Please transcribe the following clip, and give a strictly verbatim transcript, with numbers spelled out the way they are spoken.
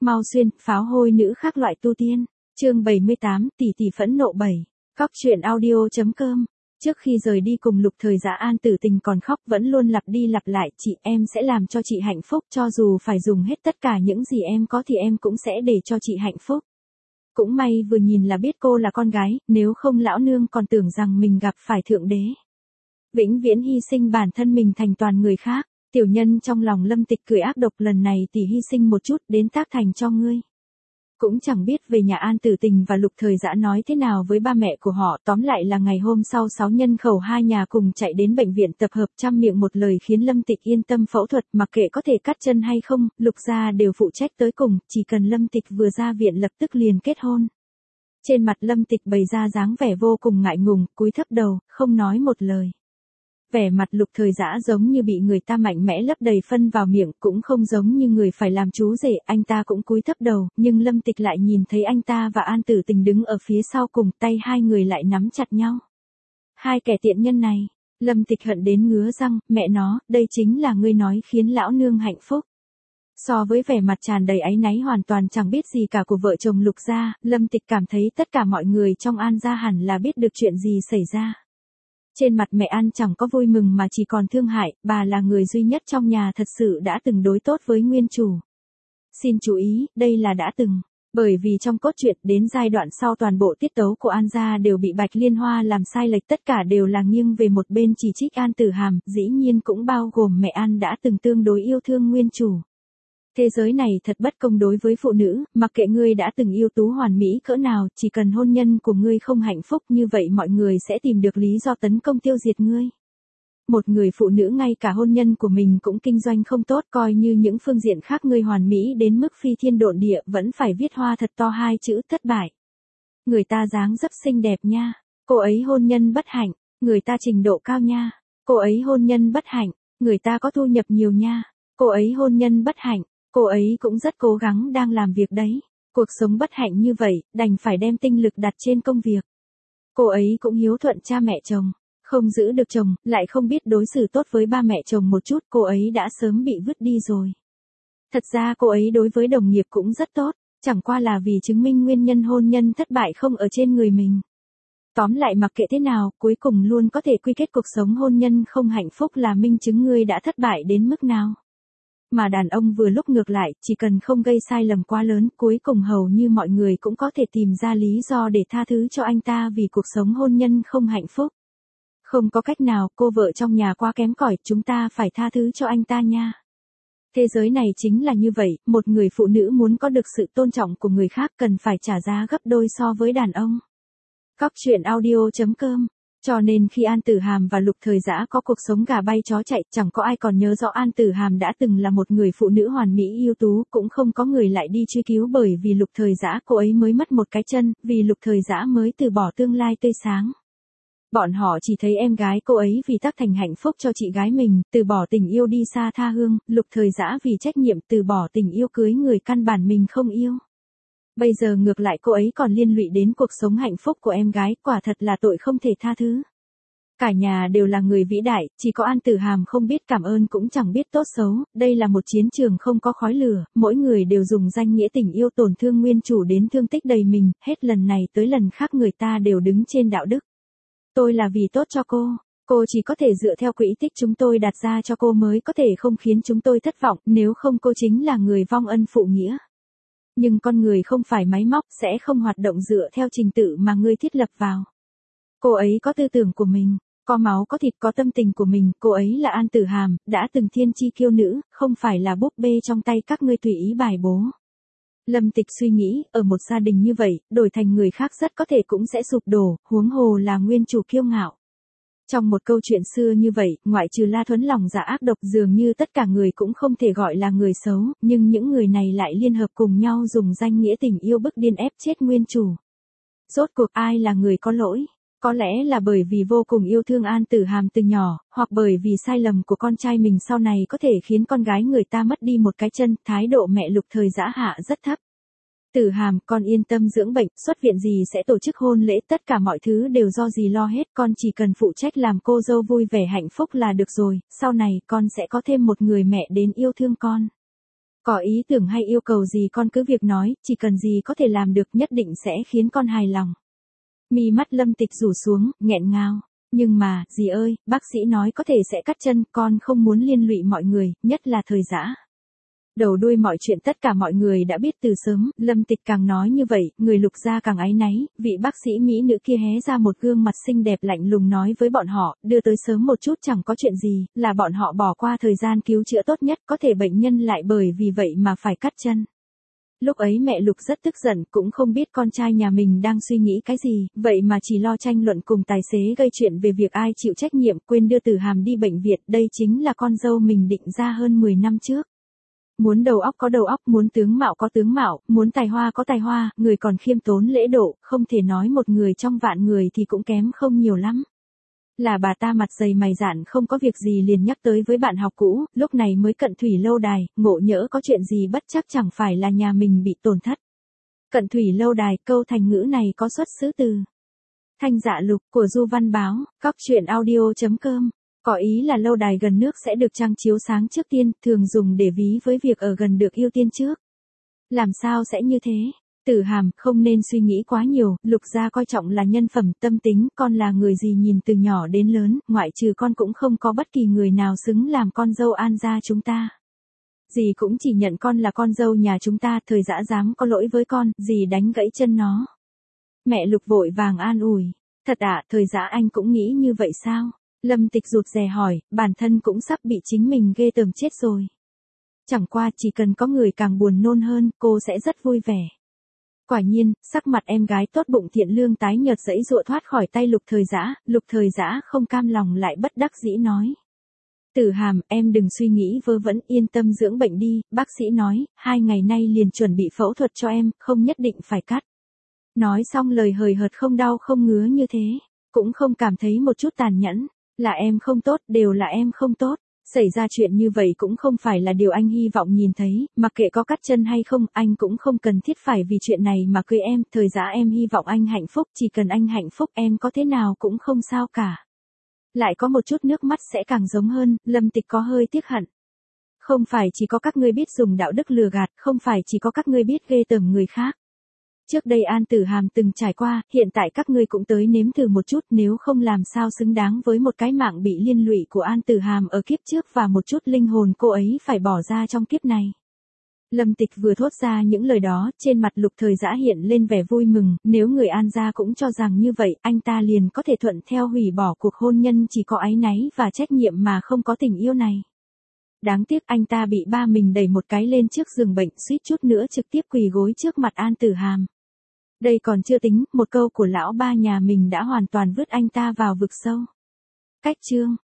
Mau xuyên, pháo hôi nữ khác loại tu tiên. Chương bảy mươi tám, tỷ tỷ phẫn nộ bảy. Cóc truyện audio.com. Trước khi rời đi cùng Lục Thời Dã, An Tử Tình còn khóc vẫn luôn lặp đi lặp lại, chị em sẽ làm cho chị hạnh phúc, cho dù phải dùng hết tất cả những gì em có thì em cũng sẽ để cho chị hạnh phúc. Cũng may vừa nhìn là biết cô là con gái, nếu không lão nương còn tưởng rằng mình gặp phải thượng đế. Vĩnh viễn hy sinh bản thân mình thành toàn người khác. Tiểu nhân trong lòng Lâm Tịch cười ác độc, lần này tỷ hy sinh một chút đến tác thành cho ngươi. Cũng chẳng biết về nhà An Tử Tình và Lục Thời Dã nói thế nào với ba mẹ của họ, tóm lại là ngày hôm sau sáu nhân khẩu hai nhà cùng chạy đến bệnh viện tập hợp, trăm miệng một lời khiến Lâm Tịch yên tâm phẫu thuật, mặc kệ có thể cắt chân hay không, Lục gia đều phụ trách tới cùng, chỉ cần Lâm Tịch vừa ra viện lập tức liền kết hôn. Trên mặt Lâm Tịch bày ra dáng vẻ vô cùng ngại ngùng, cúi thấp đầu, không nói một lời. Vẻ mặt Lục Thời Dã giống như bị người ta mạnh mẽ lấp đầy phân vào miệng, cũng không giống như người phải làm chú rể, anh ta cũng cúi thấp đầu, nhưng Lâm Tịch lại nhìn thấy anh ta và An Tử Tình đứng ở phía sau cùng, tay hai người lại nắm chặt nhau. Hai kẻ tiện nhân này, Lâm Tịch hận đến ngứa răng, mẹ nó, đây chính là ngươi nói khiến lão nương hạnh phúc. So với vẻ mặt tràn đầy áy náy hoàn toàn chẳng biết gì cả của vợ chồng Lục gia, Lâm Tịch cảm thấy tất cả mọi người trong An gia hẳn là biết được chuyện gì xảy ra. Trên mặt mẹ An chẳng có vui mừng mà chỉ còn thương hại, bà là người duy nhất trong nhà thật sự đã từng đối tốt với nguyên chủ. Xin chú ý, đây là đã từng, bởi vì trong cốt truyện đến giai đoạn sau toàn bộ tiết tấu của An gia đều bị Bạch Liên Hoa làm sai lệch, tất cả đều là nghiêng về một bên chỉ trích An Tử Hàm, dĩ nhiên cũng bao gồm mẹ An đã từng tương đối yêu thương nguyên chủ. Thế giới này thật bất công đối với phụ nữ, mặc kệ ngươi đã từng yêu tú hoàn mỹ cỡ nào, chỉ cần hôn nhân của ngươi không hạnh phúc như vậy mọi người sẽ tìm được lý do tấn công tiêu diệt ngươi. Một người phụ nữ ngay cả hôn nhân của mình cũng kinh doanh không tốt, coi như những phương diện khác ngươi hoàn mỹ đến mức phi thiên độn địa vẫn phải viết hoa thật to hai chữ thất bại. Người ta dáng dấp xinh đẹp nha, cô ấy hôn nhân bất hạnh, người ta trình độ cao nha, cô ấy hôn nhân bất hạnh, người ta có thu nhập nhiều nha, cô ấy hôn nhân bất hạnh. Cô ấy cũng rất cố gắng đang làm việc đấy. Cuộc sống bất hạnh như vậy, đành phải đem tinh lực đặt trên công việc. Cô ấy cũng hiếu thuận cha mẹ chồng. Không giữ được chồng, lại không biết đối xử tốt với ba mẹ chồng một chút, cô ấy đã sớm bị vứt đi rồi. Thật ra cô ấy đối với đồng nghiệp cũng rất tốt, chẳng qua là vì chứng minh nguyên nhân hôn nhân thất bại không ở trên người mình. Tóm lại mặc kệ thế nào, cuối cùng luôn có thể quy kết cuộc sống hôn nhân không hạnh phúc là minh chứng ngươi đã thất bại đến mức nào. Mà đàn ông vừa lúc ngược lại, chỉ cần không gây sai lầm quá lớn, cuối cùng hầu như mọi người cũng có thể tìm ra lý do để tha thứ cho anh ta vì cuộc sống hôn nhân không hạnh phúc. Không có cách nào, cô vợ trong nhà quá kém cỏi, chúng ta phải tha thứ cho anh ta nha. Thế giới này chính là như vậy, một người phụ nữ muốn có được sự tôn trọng của người khác cần phải trả giá gấp đôi so với đàn ông. Cóc truyện audio.com. Cho nên khi An Tử Hàm và Lục Thời Dã có cuộc sống gà bay chó chạy, chẳng có ai còn nhớ rõ An Tử Hàm đã từng là một người phụ nữ hoàn mỹ ưu tú, cũng không có người lại đi truy cứu bởi vì Lục Thời Dã cô ấy mới mất một cái chân, vì Lục Thời Dã mới từ bỏ tương lai tươi sáng. Bọn họ chỉ thấy em gái cô ấy vì tác thành hạnh phúc cho chị gái mình, từ bỏ tình yêu đi xa tha hương, Lục Thời Dã vì trách nhiệm từ bỏ tình yêu cưới người căn bản mình không yêu. Bây giờ ngược lại cô ấy còn liên lụy đến cuộc sống hạnh phúc của em gái, quả thật là tội không thể tha thứ. Cả nhà đều là người vĩ đại, chỉ có An Tử Hàm không biết cảm ơn cũng chẳng biết tốt xấu, đây là một chiến trường không có khói lửa, mỗi người đều dùng danh nghĩa tình yêu tổn thương nguyên chủ đến thương tích đầy mình, hết lần này tới lần khác người ta đều đứng trên đạo đức. Tôi là vì tốt cho cô, cô chỉ có thể dựa theo quỹ tích chúng tôi đặt ra cho cô mới có thể không khiến chúng tôi thất vọng, nếu không cô chính là người vong ân phụ nghĩa. Nhưng con người không phải máy móc, sẽ không hoạt động dựa theo trình tự mà ngươi thiết lập vào. Cô ấy có tư tưởng của mình, có máu có thịt có tâm tình của mình, cô ấy là An Tử Hàm, đã từng thiên chi kiêu nữ, không phải là búp bê trong tay các ngươi tùy ý bài bố. Lâm Tịch suy nghĩ, ở một gia đình như vậy, đổi thành người khác rất có thể cũng sẽ sụp đổ, huống hồ là nguyên chủ kiêu ngạo. Trong một câu chuyện xưa như vậy, ngoại trừ La Thuấn lòng dạ ác độc dường như tất cả người cũng không thể gọi là người xấu, nhưng những người này lại liên hợp cùng nhau dùng danh nghĩa tình yêu bức điên ép chết nguyên chủ. Rốt cuộc ai là người có lỗi? Có lẽ là bởi vì vô cùng yêu thương An Tử Hàm từ nhỏ, hoặc bởi vì sai lầm của con trai mình sau này có thể khiến con gái người ta mất đi một cái chân, thái độ mẹ Lục Thời Dã hạ rất thấp. Tử Hàm, con yên tâm dưỡng bệnh, xuất viện gì sẽ tổ chức hôn lễ, tất cả mọi thứ đều do dì lo hết, con chỉ cần phụ trách làm cô dâu vui vẻ hạnh phúc là được rồi, sau này con sẽ có thêm một người mẹ đến yêu thương con. Có ý tưởng hay yêu cầu gì con cứ việc nói, chỉ cần gì có thể làm được nhất định sẽ khiến con hài lòng. Mi mắt Lâm Tịch rủ xuống, nghẹn ngào. Nhưng mà, dì ơi, bác sĩ nói có thể sẽ cắt chân, con không muốn liên lụy mọi người, nhất là Thời Dã. Đầu đuôi mọi chuyện tất cả mọi người đã biết từ sớm, Lâm Tịch càng nói như vậy, người Lục gia càng áy náy, vị bác sĩ Mỹ nữ kia hé ra một gương mặt xinh đẹp lạnh lùng nói với bọn họ, đưa tới sớm một chút chẳng có chuyện gì, là bọn họ bỏ qua thời gian cứu chữa tốt nhất, có thể bệnh nhân lại bởi vì vậy mà phải cắt chân. Lúc ấy mẹ Lục rất tức giận, cũng không biết con trai nhà mình đang suy nghĩ cái gì, vậy mà chỉ lo tranh luận cùng tài xế gây chuyện về việc ai chịu trách nhiệm, quên đưa Tử Hàm đi bệnh viện, đây chính là con dâu mình định ra hơn mười năm trước. Muốn đầu óc có đầu óc, muốn tướng mạo có tướng mạo, muốn tài hoa có tài hoa, người còn khiêm tốn lễ độ, không thể nói một người trong vạn người thì cũng kém không nhiều lắm. Là bà ta mặt dày mày dạn không có việc gì liền nhắc tới với bạn học cũ, lúc này mới Cận Thủy lâu đài, ngộ nhỡ có chuyện gì bất chắc chẳng phải là nhà mình bị tổn thất. Cận Thủy lâu đài, câu thành ngữ này có xuất xứ từ Thanh Dạ Lục của Du Văn Báo, cóc truyện audio chấm com. Có ý là lâu đài gần nước sẽ được trăng chiếu sáng trước tiên, thường dùng để ví với việc ở gần được ưu tiên trước. Làm sao sẽ như thế? Tử Hàm, không nên suy nghĩ quá nhiều, Lục gia coi trọng là nhân phẩm, tâm tính, con là người gì nhìn từ nhỏ đến lớn, ngoại trừ con cũng không có bất kỳ người nào xứng làm con dâu An gia chúng ta. Dì cũng chỉ nhận con là con dâu nhà chúng ta, Thời Dã dám có lỗi với con, dì đánh gãy chân nó. Mẹ Lục vội vàng an ủi, thật ạ, Thời Dã anh cũng nghĩ như vậy sao? Lâm Tịch rụt rè hỏi, bản thân cũng sắp bị chính mình ghê tởm chết rồi. Chẳng qua chỉ cần có người càng buồn nôn hơn, cô sẽ rất vui vẻ. Quả nhiên, sắc mặt em gái tốt bụng thiện lương tái nhợt giãy giụa thoát khỏi tay Lục Thời Dã, Lục Thời Dã không cam lòng lại bất đắc dĩ nói. Tử Hàm, em đừng suy nghĩ vớ vẩn, yên tâm dưỡng bệnh đi, bác sĩ nói, hai ngày nay liền chuẩn bị phẫu thuật cho em, không nhất định phải cắt. Nói xong lời hời hợt không đau không ngứa như thế, cũng không cảm thấy một chút tàn nhẫn. Là em không tốt, đều là em không tốt. Xảy ra chuyện như vậy cũng không phải là điều anh hy vọng nhìn thấy, mặc kệ có cắt chân hay không, anh cũng không cần thiết phải vì chuyện này mà cưới em, Thời Dã em hy vọng anh hạnh phúc, chỉ cần anh hạnh phúc em có thế nào cũng không sao cả. Lại có một chút nước mắt sẽ càng giống hơn, Lâm Tịch có hơi tiếc hận. Không phải chỉ có các ngươi biết dùng đạo đức lừa gạt, không phải chỉ có các ngươi biết ghê tởm người khác. Trước đây An Tử Hàm từng trải qua, hiện tại các ngươi cũng tới nếm thử một chút, nếu không làm sao xứng đáng với một cái mạng bị liên lụy của An Tử Hàm ở kiếp trước và một chút linh hồn cô ấy phải bỏ ra trong kiếp này. Lâm Tịch vừa thốt ra những lời đó, trên mặt Lục Thời Dã hiện lên vẻ vui mừng, nếu người An gia cũng cho rằng như vậy, anh ta liền có thể thuận theo hủy bỏ cuộc hôn nhân chỉ có áy náy và trách nhiệm mà không có tình yêu này. Đáng tiếc anh ta bị ba mình đẩy một cái lên trước giường bệnh, suýt chút nữa trực tiếp quỳ gối trước mặt An Tử Hàm. Đây còn chưa tính, một câu của lão ba nhà mình đã hoàn toàn vứt anh ta vào vực sâu. Cách chương